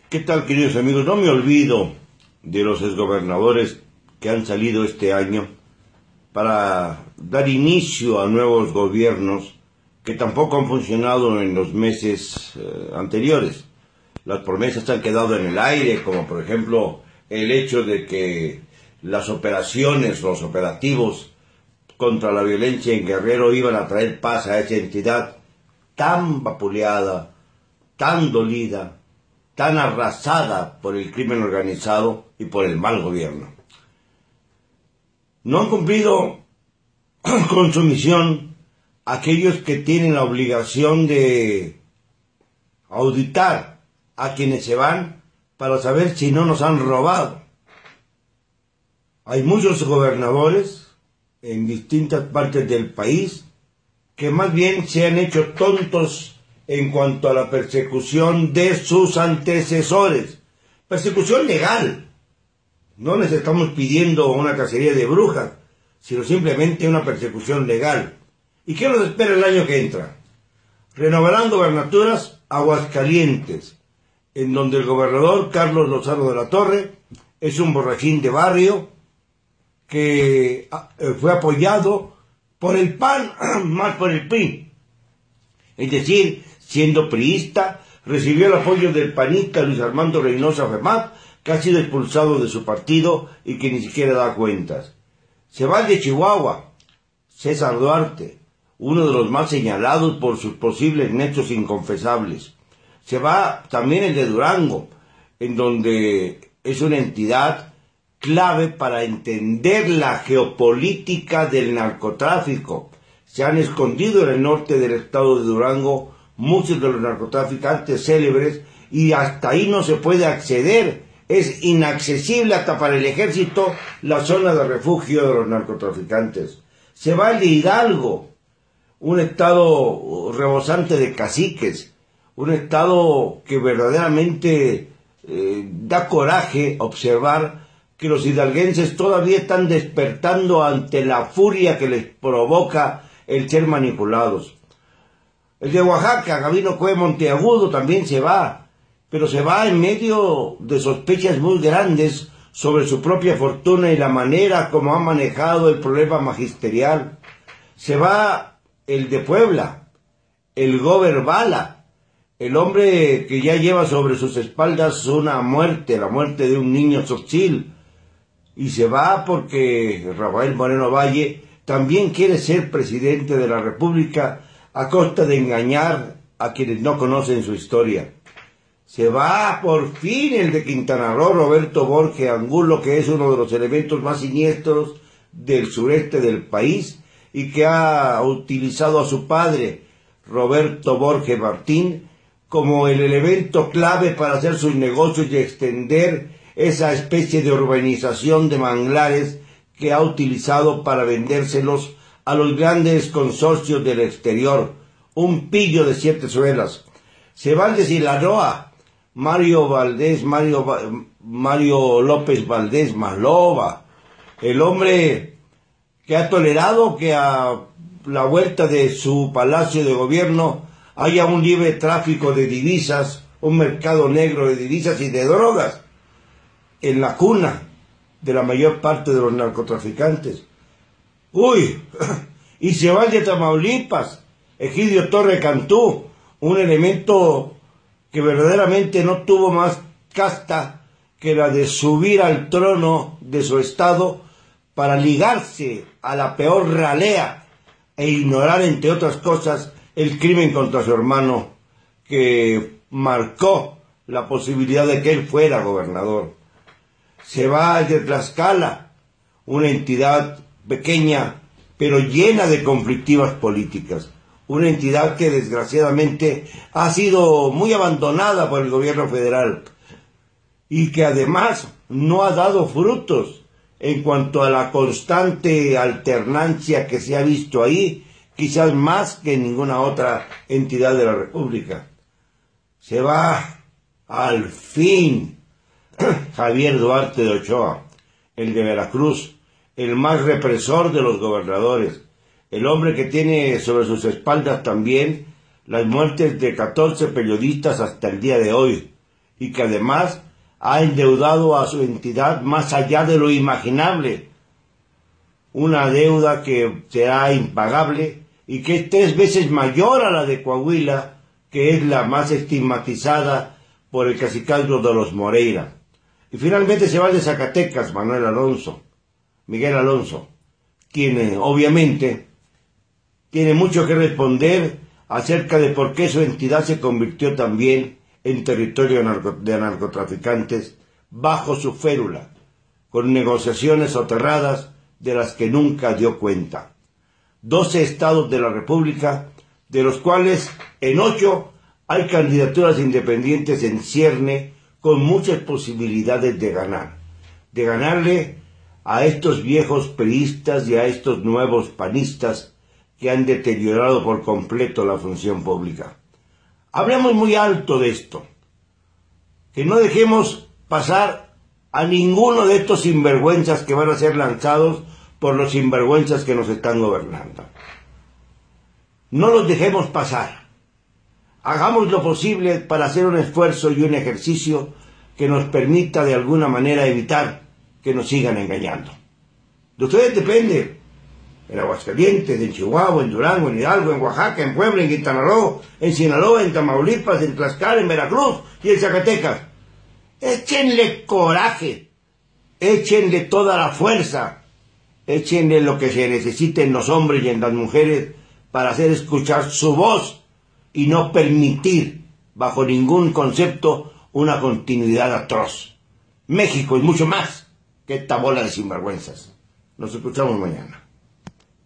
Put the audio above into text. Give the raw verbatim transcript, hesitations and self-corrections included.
¿Qué tal, queridos amigos? No me olvido de los exgobernadores que han salido este año para dar inicio a nuevos gobiernos que tampoco han funcionado en los meses eh, anteriores. Las promesas han quedado en el aire, como por ejemplo el hecho de que las operaciones, los operativos contra la violencia en Guerrero iban a traer paz a esa entidad tan vapuleada, tan dolida, tan arrasada por el crimen organizado y por el mal gobierno. No han cumplido con su misión aquellos que tienen la obligación de auditar a quienes se van para saber si no nos han robado. Hay muchos gobernadores en distintas partes del país que más bien se han hecho tontos en cuanto a la persecución de sus antecesores. Persecución legal. No les estamos pidiendo una cacería de brujas, sino simplemente una persecución legal. ¿Y qué nos espera el año que entra? Renovarán gobernaturas Aguascalientes, en donde el gobernador Carlos Lozano de la Torre es un borrachín de barrio que fue apoyado por el P A N, más por el P R I. Es decir, siendo priista, recibió el apoyo del panista Luis Armando Reynosa Femat, que ha sido expulsado de su partido y que ni siquiera da cuentas. Se va el de Chihuahua, César Duarte, uno de los más señalados por sus posibles nexos inconfesables. Se va también el de Durango, en donde es una entidad clave para entender la geopolítica del narcotráfico. Se han escondido en el norte del estado de Durango muchos de los narcotraficantes célebres y hasta ahí no se puede acceder. Es inaccesible hasta para el ejército la zona de refugio de los narcotraficantes. Se va el de Hidalgo, un estado rebosante de caciques, un estado que verdaderamente eh, da coraje observar que los hidalguenses todavía están despertando ante la furia que les provoca el ser manipulados. El de Oaxaca, Gabino Cue Monteagudo, también se va, pero se va en medio de sospechas muy grandes sobre su propia fortuna y la manera como ha manejado el problema magisterial. Se va el de Puebla, el Gober Bala, el hombre que ya lleva sobre sus espaldas una muerte, la muerte de un niño Tzotzil. Y se va porque Rafael Moreno Valle también quiere ser presidente de la República a costa de engañar a quienes no conocen su historia. Se va por fin el de Quintana Roo, Roberto Borges Angulo, que es uno de los elementos más siniestros del sureste del país y que ha utilizado a su padre, Roberto Borges Martín, como el elemento clave para hacer sus negocios y extender esa especie de urbanización de manglares que ha utilizado para vendérselos a los grandes consorcios del exterior. Un pillo de siete suelas. Se va el de Sinaloa, Mario Valdés, Mario, Mario López Valdés Maloba, el hombre que ha tolerado que a la vuelta de su palacio de gobierno haya un libre tráfico de divisas, un mercado negro de divisas y de drogas, en la cuna de la mayor parte de los narcotraficantes. Uy, y se va el de Tamaulipas, Egidio Torre Cantú, un elemento que verdaderamente no tuvo más casta que la de subir al trono de su estado para ligarse a la peor ralea e ignorar, entre otras cosas, el crimen contra su hermano que marcó la posibilidad de que él fuera gobernador. Se va el de Tlaxcala, una entidad pequeña pero llena de conflictivas políticas, una entidad que desgraciadamente ha sido muy abandonada por el gobierno federal y que además no ha dado frutos en cuanto a la constante alternancia que se ha visto ahí, quizás más que en ninguna otra entidad de la República. Se va al fin Javier Duarte de Ochoa, el de Veracruz, el más represor de los gobernadores, el hombre que tiene sobre sus espaldas también las muertes de catorce periodistas hasta el día de hoy, y que además ha endeudado a su entidad más allá de lo imaginable. Una deuda que será impagable y que es tres veces mayor a la de Coahuila, que es la más estigmatizada por el cacicazgo de los Moreira. Y finalmente se va de Zacatecas, Manuel Alonso, Miguel Alonso, quien eh, obviamente tiene mucho que responder acerca de por qué su entidad se convirtió también en territorio de narcotraficantes bajo su férula, con negociaciones soterradas de las que nunca dio cuenta. Doce estados de la República, de los cuales en ocho hay candidaturas independientes en cierne con muchas posibilidades de ganar, de ganarle a estos viejos priistas y a estos nuevos panistas que han deteriorado por completo la función pública. Hablemos muy alto de esto, que no dejemos pasar a ninguno de estos sinvergüenzas que van a ser lanzados por los sinvergüenzas que nos están gobernando. No los dejemos pasar. Hagamos lo posible para hacer un esfuerzo y un ejercicio que nos permita de alguna manera evitar que nos sigan engañando. De ustedes depende. En Aguascalientes, en Chihuahua, en Durango, en Hidalgo, en Oaxaca, en Puebla, en Quintana Roo, en Sinaloa, en Tamaulipas, en Tlaxcala, en Veracruz y en Zacatecas. Échenle coraje, échenle toda la fuerza, échenle lo que se necesite en los hombres y en las mujeres para hacer escuchar su voz y no permitir, bajo ningún concepto, una continuidad atroz. México y mucho más que esta bola de sinvergüenzas. Nos escuchamos mañana.